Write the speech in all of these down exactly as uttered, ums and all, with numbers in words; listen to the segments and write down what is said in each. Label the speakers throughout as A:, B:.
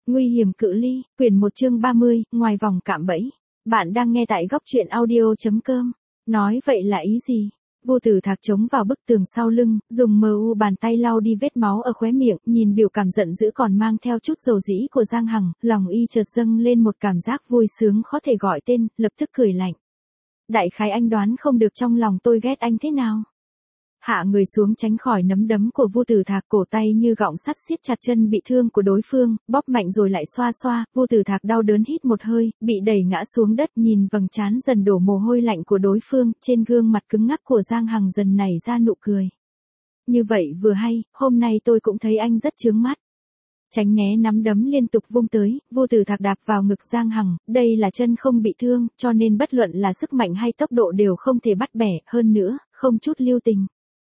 A: Nguy hiểm cự ly, quyển một chương ba mươi, ngoài vòng cạm bẫy. Bạn đang nghe tại góc truyện audio.com. Nói vậy là ý gì? Vô Tử Thạc chống vào bức tường sau lưng, dùng mờ u bàn tay lau đi vết máu ở khóe miệng, nhìn biểu cảm giận dữ còn mang theo chút dầu dĩ của Giang Hằng, lòng y chợt dâng lên một cảm giác vui sướng khó thể gọi tên, lập tức cười lạnh. Đại khái anh đoán không được trong lòng tôi ghét anh thế nào. Hạ người xuống tránh khỏi nắm đấm của Vô Tử Thạc, cổ tay như gọng sắt siết chặt chân bị thương của đối phương, bóp mạnh rồi lại xoa xoa. Vô Tử Thạc đau đớn hít một hơi, bị đẩy ngã xuống đất, nhìn vầng trán dần đổ mồ hôi lạnh của đối phương, trên gương mặt cứng ngắc của Giang Hằng dần nảy ra nụ cười. Như vậy vừa hay, hôm nay tôi cũng thấy anh rất chướng mắt. Tránh né nắm đấm liên tục vung tới, Vô Tử Thạc đạp vào ngực Giang Hằng, đây là chân không bị thương, cho nên bất luận là sức mạnh hay tốc độ đều không thể bắt bẻ, hơn nữa, không chút lưu tình.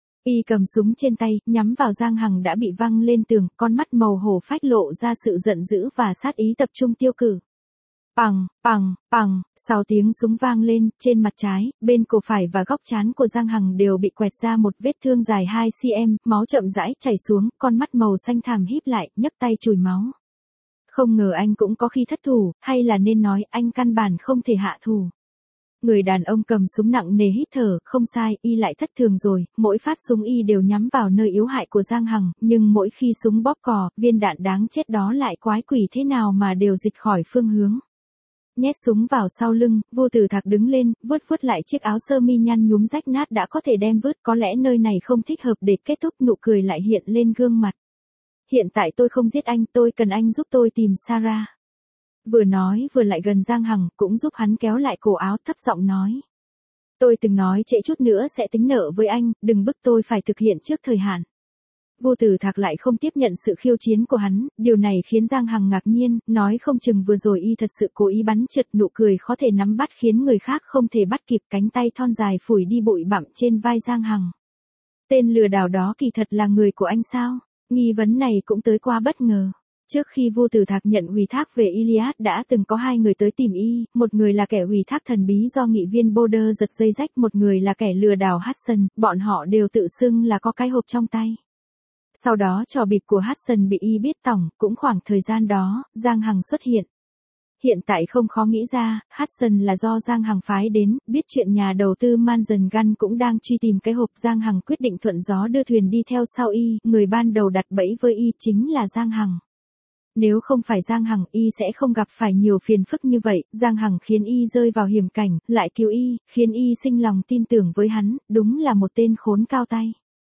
A: Y cầm súng trên tay, nhắm vào Giang Hằng đã bị văng lên tường, con mắt màu hổ phách lộ ra sự giận dữ và sát ý tập trung tiêu cử. Pằng, pằng, pằng, sáu tiếng súng vang lên, trên mặt trái, bên cổ phải và góc trán của Giang Hằng đều bị quẹt ra một vết thương dài hai xăng-ti-mét, máu chậm rãi chảy xuống, con mắt màu xanh thẳm híp lại, nhấc tay chùi máu. Không ngờ anh cũng có khi thất thủ, hay là nên nói anh căn bản không thể hạ thủ. Người đàn ông cầm súng nặng nề hít thở, không sai, y lại thất thường rồi, mỗi phát súng y đều nhắm vào nơi yếu hại của Giang Hằng, nhưng mỗi khi súng bóp cò, viên đạn đáng chết đó lại quái quỷ thế nào mà đều dịch khỏi phương hướng. Nhét súng vào sau lưng, Vô Tử Thạc đứng lên, vuốt vuốt lại chiếc áo sơ mi nhăn nhúm rách nát đã có thể đem vứt, có lẽ nơi này không thích hợp để kết thúc, nụ cười lại hiện lên gương mặt. Hiện tại tôi không giết anh, tôi cần anh giúp tôi tìm Sarah. Vừa nói vừa lại gần Giang Hằng, cũng giúp hắn kéo lại cổ áo, thấp giọng nói. Tôi từng nói trễ chút nữa sẽ tính nợ với anh, đừng bức tôi phải thực hiện trước thời hạn. Vô Tử Thạc lại không tiếp nhận sự khiêu chiến của hắn, điều này khiến Giang Hằng ngạc nhiên, nói không chừng vừa rồi y thật sự cố ý bắn trượt, nụ cười khó thể nắm bắt khiến người khác không thể bắt kịp, cánh tay thon dài phủi đi bụi bặm trên vai Giang Hằng. Tên lừa đảo đó kỳ thật là người của anh sao? Nghi vấn này cũng tới quá bất ngờ. Trước khi Vô Tử Thạc nhận ủy thác về Iliad đã từng có hai người tới tìm y, một người là kẻ ủy thác thần bí do nghị viên Boulder giật dây rách, một người là kẻ lừa đảo Hudson, bọn họ đều tự xưng là có cái hộp trong tay. Sau đó trò bịp của Hudson bị y biết tỏng, cũng khoảng thời gian đó, Giang Hằng xuất hiện. Hiện tại không khó nghĩ ra, Hudson là do Giang Hằng phái đến, biết chuyện nhà đầu tư Mansion Gun cũng đang truy tìm cái hộp, Giang Hằng quyết định thuận gió đưa thuyền đi theo sau y, người ban đầu đặt bẫy với y chính là Giang Hằng. Nếu không phải Giang Hằng, y sẽ không gặp phải nhiều phiền phức như vậy, Giang Hằng khiến y rơi vào hiểm cảnh, lại cứu y, khiến y sinh lòng tin tưởng với hắn, đúng là một tên khốn cao tay.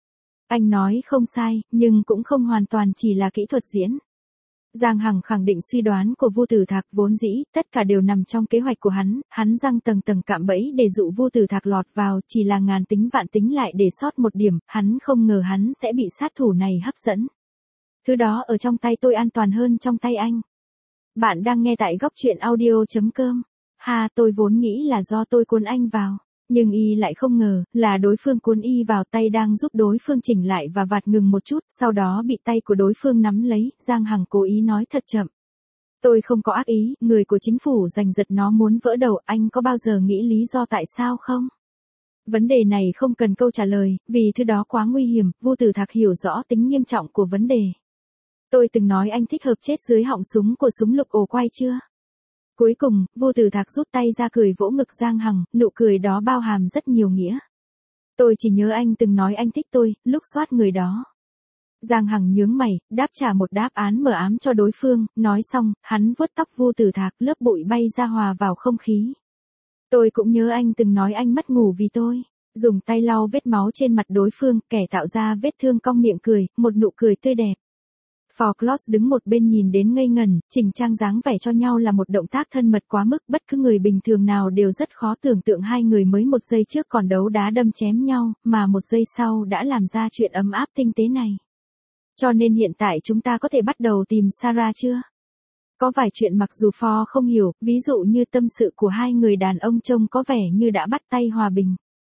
A: Anh nói không sai, nhưng cũng không hoàn toàn chỉ là kỹ thuật diễn. Giang Hằng khẳng định suy đoán của Vô Tử Thạc, vốn dĩ, tất cả đều nằm trong kế hoạch của hắn, hắn răng tầng tầng cạm bẫy để dụ Vô Tử Thạc lọt vào, chỉ là ngàn tính vạn tính lại để sót một điểm, hắn không ngờ hắn sẽ bị sát thủ này hấp dẫn. Thứ đó ở trong tay tôi an toàn hơn trong tay anh. Bạn đang nghe tại góc truyện audio.com. Ha, tôi vốn nghĩ là do tôi cuốn anh vào. Nhưng y lại không ngờ, là đối phương cuốn y vào, tay đang giúp đối phương chỉnh lại và vạt ngừng một chút, sau đó bị tay của đối phương nắm lấy, Giang Hằng cố ý nói thật chậm. Tôi không có ác ý, người của chính phủ giành giật nó muốn vỡ đầu, anh có bao giờ nghĩ lý do tại sao không? Vấn đề này không cần câu trả lời, vì thứ đó quá nguy hiểm, Vô Tử Thạc hiểu rõ tính nghiêm trọng của vấn đề. Tôi từng nói anh thích hợp chết dưới họng súng của súng lục ổ quay chưa? Cuối cùng, Vô Tử Thạc rút tay ra cười vỗ ngực Giang Hằng, nụ cười đó bao hàm rất nhiều nghĩa. Tôi chỉ nhớ anh từng nói anh thích tôi, lúc soát người đó. Giang Hằng nhướng mày, đáp trả một đáp án mờ ám cho đối phương, nói xong, hắn vuốt tóc Vô Tử Thạc, lớp bụi bay ra hòa vào không khí. Tôi cũng nhớ anh từng nói anh mất ngủ vì tôi. Dùng tay lau vết máu trên mặt đối phương, kẻ tạo ra vết thương cong miệng cười, một nụ cười tươi đẹp. Forbes đứng một bên nhìn đến ngây ngẩn, chỉnh trang dáng vẻ cho nhau là một động tác thân mật quá mức, bất cứ người bình thường nào đều rất khó tưởng tượng hai người mới một giây trước còn đấu đá đâm chém nhau, mà một giây sau đã làm ra chuyện ấm áp tinh tế này. Cho nên hiện tại chúng ta có thể bắt đầu tìm Sarah chưa? Có vài chuyện mặc dù Ford không hiểu, ví dụ như tâm sự của hai người đàn ông trông có vẻ như đã bắt tay hòa bình.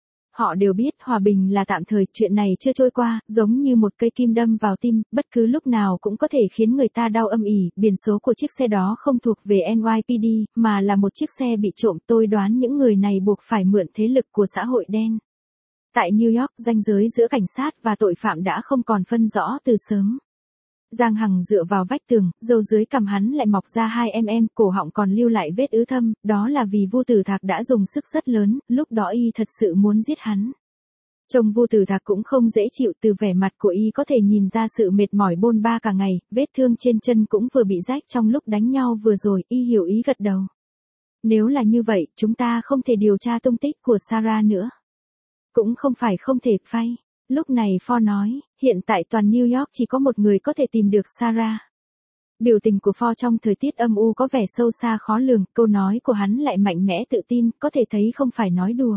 A: Họ đều biết hòa bình là tạm thời, chuyện này chưa trôi qua, giống như một cây kim đâm vào tim, bất cứ lúc nào cũng có thể khiến người ta đau âm ỉ. Biển số của chiếc xe đó không thuộc về en y pê đê, mà là một chiếc xe bị trộm. Tôi đoán những người này buộc phải mượn thế lực của xã hội đen. Tại New York, ranh giới giữa cảnh sát và tội phạm đã không còn phân rõ từ sớm. Giang Hằng dựa vào vách tường, râu dưới cằm hắn lại mọc ra hai em em, cổ họng còn lưu lại vết ứ thâm, đó là vì Vu Tử Thạc đã dùng sức rất lớn, lúc đó y thật sự muốn giết hắn. Trông Vu Tử Thạc cũng không dễ chịu, từ vẻ mặt của y có thể nhìn ra sự mệt mỏi bôn ba cả ngày, vết thương trên chân cũng vừa bị rách trong lúc đánh nhau vừa rồi, y hiểu ý gật đầu. Nếu là như vậy, chúng ta không thể điều tra tung tích của Sarah nữa. Cũng không phải không thể, Phay. Lúc này Ford nói, hiện tại toàn New York chỉ có một người có thể tìm được Sarah. Biểu tình của Ford trong thời tiết âm u có vẻ sâu xa khó lường, câu nói của hắn lại mạnh mẽ tự tin, có thể thấy không phải nói đùa.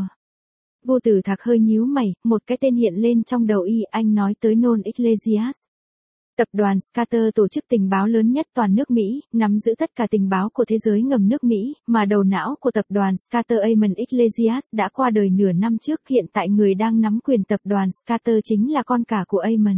A: Vô Tử Thạc hơi nhíu mày, một cái tên hiện lên trong đầu y, anh nói tới Non Iglesias. Tập đoàn Scatter tổ chức tình báo lớn nhất toàn nước Mỹ, nắm giữ tất cả tình báo của thế giới ngầm nước Mỹ, mà đầu não của tập đoàn Scatter Eamon Iglesias đã qua đời nửa năm trước, hiện tại người đang nắm quyền tập đoàn Scatter chính là con cả của Eamon.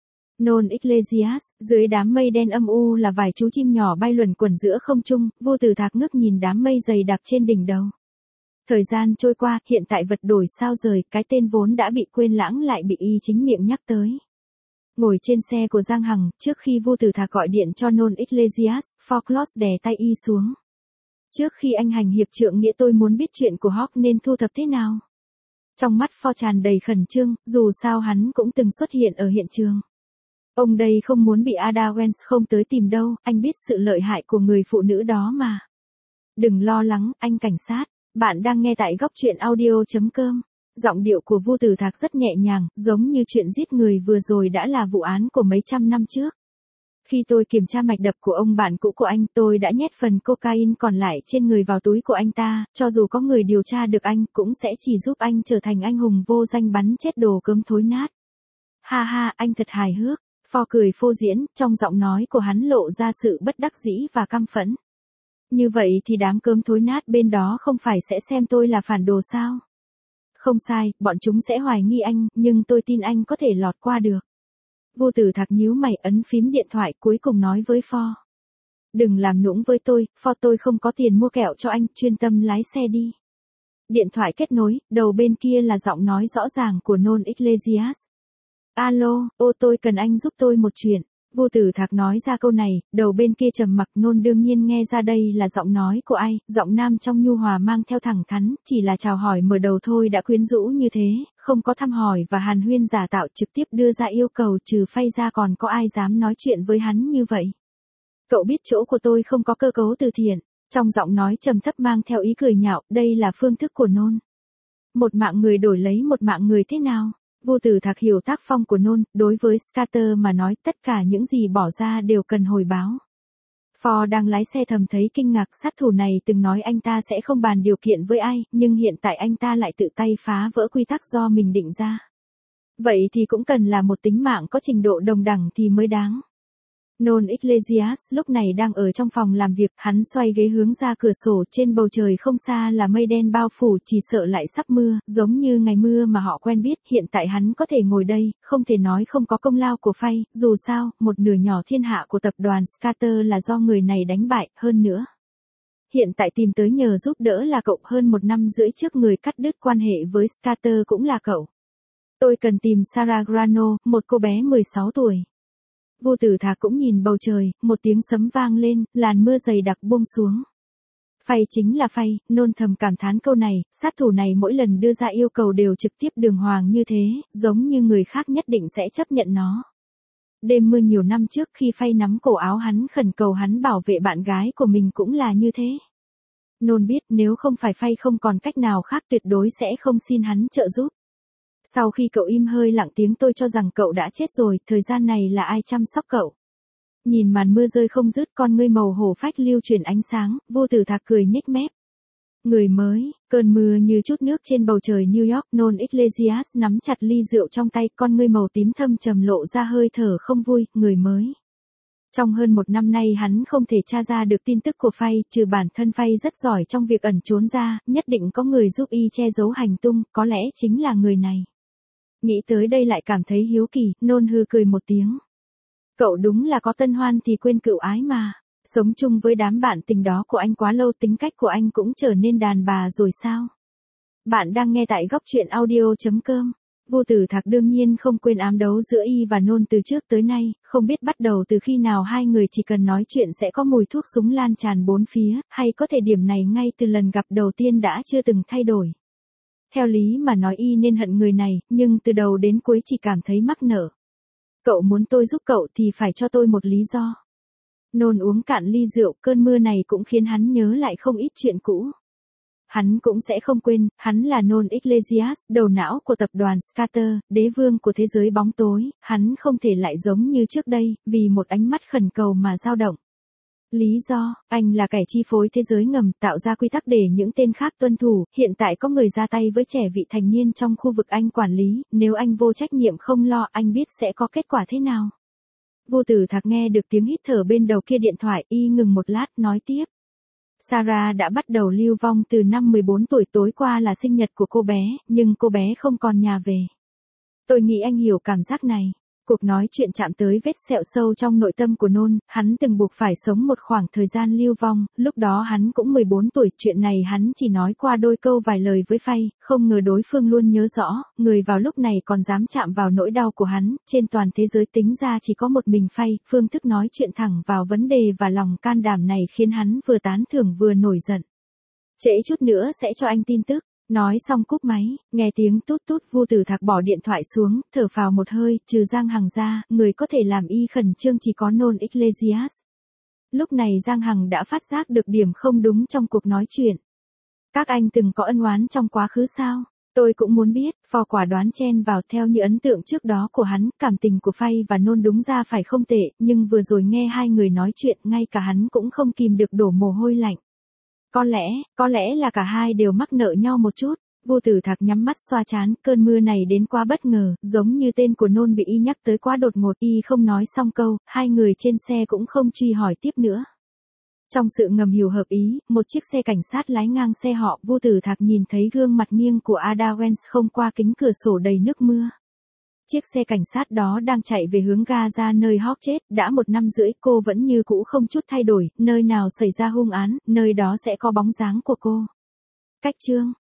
A: Non Iglesias, dưới đám mây đen âm u là vài chú chim nhỏ bay luẩn quẩn giữa không trung, Vô Tử Thạc ngước nhìn đám mây dày đặc trên đỉnh đầu. Thời gian trôi qua, hiện tại vật đổi sao rời, cái tên vốn đã bị quên lãng lại bị y chính miệng nhắc tới. Ngồi trên xe của Giang Hằng, trước khi Vô Tử Thạc gọi điện cho Non Iglesias, Foxcross đè tay y xuống. Trước khi anh hành hiệp trượng nghĩa tôi muốn biết chuyện của Hawk nên thu thập thế nào. Trong mắt Ford tràn đầy khẩn trương, dù sao hắn cũng từng xuất hiện ở hiện trường. Ông đây không muốn bị Ada Wentz không tới tìm đâu, anh biết sự lợi hại của người phụ nữ đó mà. Đừng lo lắng, anh cảnh sát. Bạn đang nghe tại góc truyện audio chấm com. Giọng điệu của Vu Tử Thạc rất nhẹ nhàng, giống như chuyện giết người vừa rồi đã là vụ án của mấy trăm năm trước. Khi tôi kiểm tra mạch đập của ông bạn cũ của anh, tôi đã nhét phần cocaine còn lại trên người vào túi của anh ta, cho dù có người điều tra được anh, cũng sẽ chỉ giúp anh trở thành anh hùng vô danh bắn chết đồ cơm thối nát. Ha ha, anh thật hài hước. Pho cười phô diễn, trong giọng nói của hắn lộ ra sự bất đắc dĩ và căm phẫn. Như vậy thì đám cơm thối nát bên đó không phải sẽ xem tôi là phản đồ sao? Không sai, bọn chúng sẽ hoài nghi anh, nhưng tôi tin anh có thể lọt qua được. Vô Tử Thạc nhíu mày ấn phím điện thoại cuối cùng nói với Ford. Đừng làm nũng với tôi, Ford tôi không có tiền mua kẹo cho anh, chuyên tâm lái xe đi. Điện thoại kết nối, đầu bên kia là giọng nói rõ ràng của Non Iglesias. Alo, ô tôi cần anh giúp tôi một chuyện. Vô Tử Thạc nói ra câu này, đầu bên kia trầm mặc. Non đương nhiên nghe ra đây là giọng nói của ai, giọng nam trong nhu hòa mang theo thẳng thắn, chỉ là chào hỏi mở đầu thôi đã quyến rũ như thế, không có thăm hỏi và hàn huyên giả tạo, trực tiếp đưa ra yêu cầu, trừ Phay ra còn có ai dám nói chuyện với hắn như vậy. Cậu biết chỗ của tôi không có cơ cấu từ thiện, trong giọng nói trầm thấp mang theo ý cười nhạo, đây là phương thức của Non. Một mạng người đổi lấy một mạng người thế nào? Vô Tử Thạc hiểu tác phong của Non, đối với Scatter mà nói tất cả những gì bỏ ra đều cần hồi báo. Ford đang lái xe thầm thấy kinh ngạc, sát thủ này từng nói anh ta sẽ không bàn điều kiện với ai, nhưng hiện tại anh ta lại tự tay phá vỡ quy tắc do mình định ra. Vậy thì cũng cần là một tính mạng có trình độ đồng đẳng thì mới đáng. Non Iglesias lúc này đang ở trong phòng làm việc, hắn xoay ghế hướng ra cửa sổ, trên bầu trời không xa là mây đen bao phủ, chỉ sợ lại sắp mưa, giống như ngày mưa mà họ quen biết, hiện tại hắn có thể ngồi đây, không thể nói không có công lao của Phay, dù sao, một nửa nhỏ thiên hạ của tập đoàn Scatter là do người này đánh bại, hơn nữa. Hiện tại tìm tới nhờ giúp đỡ là cậu, hơn một năm rưỡi trước người cắt đứt quan hệ với Scatter cũng là cậu. Tôi cần tìm Sarah Grano, một cô bé mười sáu tuổi. Vô Tử Thạc cũng nhìn bầu trời, một tiếng sấm vang lên, làn mưa dày đặc buông xuống. Phay chính là Phay, Non thầm cảm thán câu này, sát thủ này mỗi lần đưa ra yêu cầu đều trực tiếp đường hoàng như thế, giống như người khác nhất định sẽ chấp nhận nó. Đêm mưa nhiều năm trước khi Phay nắm cổ áo hắn khẩn cầu hắn bảo vệ bạn gái của mình cũng là như thế. Non biết nếu không phải Phay không còn cách nào khác tuyệt đối sẽ không xin hắn trợ giúp. Sau khi cậu im hơi lặng tiếng tôi cho rằng cậu đã chết rồi, thời gian này là ai chăm sóc cậu? Nhìn màn mưa rơi không dứt, con ngươi màu hổ phách lưu chuyển ánh sáng, Vô Tử Thạc cười nhếch mép. Người mới, cơn mưa như chút nước trên bầu trời New York, Non Iglesias nắm chặt ly rượu trong tay, con ngươi màu tím thâm trầm lộ ra hơi thở không vui, người mới. Trong hơn một năm nay hắn không thể tra ra được tin tức của Phay, trừ bản thân Phay rất giỏi trong việc ẩn trốn ra, nhất định có người giúp y che giấu hành tung, có lẽ chính là người này. Nghĩ tới đây lại cảm thấy hiếu kỳ, Non hư cười một tiếng. Cậu đúng là có tân hoan thì quên cựu ái mà. Sống chung với đám bạn tình đó của anh quá lâu, tính cách của anh cũng trở nên đàn bà rồi sao? Bạn đang nghe tại góc truyện audio chấm com. Vô Tử Thạc đương nhiên không quên ám đấu giữa y và Nôn từ trước tới nay, không biết bắt đầu từ khi nào hai người chỉ cần nói chuyện sẽ có mùi thuốc súng lan tràn bốn phía, hay có thể điểm này ngay từ lần gặp đầu tiên đã chưa từng thay đổi. Theo lý mà nói y nên hận người này, nhưng từ đầu đến cuối chỉ cảm thấy mắc nợ. Cậu muốn tôi giúp cậu thì phải cho tôi một lý do. Nôn uống cạn ly rượu, cơn mưa này cũng khiến hắn nhớ lại không ít chuyện cũ. Hắn cũng sẽ không quên, hắn là Nôn Iglesias, đầu não của tập đoàn Scatter, đế vương của thế giới bóng tối, hắn không thể lại giống như trước đây, vì một ánh mắt khẩn cầu mà dao động. Lý do, anh là kẻ chi phối thế giới ngầm, tạo ra quy tắc để những tên khác tuân thủ, hiện tại có người ra tay với trẻ vị thành niên trong khu vực anh quản lý, nếu anh vô trách nhiệm không lo, anh biết sẽ có kết quả thế nào. Vô Tử Thạc nghe được tiếng hít thở bên đầu kia điện thoại, y ngừng một lát, nói tiếp. Sarah đã bắt đầu lưu vong từ năm mười bốn tuổi, tối qua là sinh nhật của cô bé, nhưng cô bé không còn nhà về. Tôi nghĩ anh hiểu cảm giác này. Cuộc nói chuyện chạm tới vết sẹo sâu trong nội tâm của Nôn, hắn từng buộc phải sống một khoảng thời gian lưu vong, lúc đó hắn cũng mười bốn tuổi, chuyện này hắn chỉ nói qua đôi câu vài lời với Phay, không ngờ đối phương luôn nhớ rõ, người vào lúc này còn dám chạm vào nỗi đau của hắn, trên toàn thế giới tính ra chỉ có một mình Phay, phương thức nói chuyện thẳng vào vấn đề và lòng can đảm này khiến hắn vừa tán thưởng vừa nổi giận. Trễ chút nữa sẽ cho anh tin tức. Nói xong cúp máy, nghe tiếng tút tút, Vô Tử Thạc bỏ điện thoại xuống, thở phào một hơi, trừ Giang Hằng ra, người có thể làm y khẩn trương chỉ có Nôn Iglesias. Lúc này Giang Hằng đã phát giác được điểm không đúng trong cuộc nói chuyện. Các anh từng có ân oán trong quá khứ sao? Tôi cũng muốn biết, Phò quả đoán chen vào, theo như ấn tượng trước đó của hắn, cảm tình của Phay và Nôn đúng ra phải không tệ, nhưng vừa rồi nghe hai người nói chuyện, ngay cả hắn cũng không kìm được đổ mồ hôi lạnh. Có lẽ, có lẽ là cả hai đều mắc nợ nhau một chút. Vô Tử Thạc nhắm mắt xoa trán, cơn mưa này đến quá bất ngờ, giống như tên của Nôn bị y nhắc tới quá đột ngột, y không nói xong câu, hai người trên xe cũng không truy hỏi tiếp nữa. Trong sự ngầm hiểu hợp ý, một chiếc xe cảnh sát lái ngang xe họ, Vô Tử Thạc nhìn thấy gương mặt nghiêng của Ada Wens không qua kính cửa sổ đầy nước mưa. Chiếc xe cảnh sát đó đang chạy về hướng Gaza nơi Hawk chết, đã một năm rưỡi cô vẫn như cũ không chút thay đổi, nơi nào xảy ra hung án, nơi đó sẽ có bóng dáng của cô. Cách chương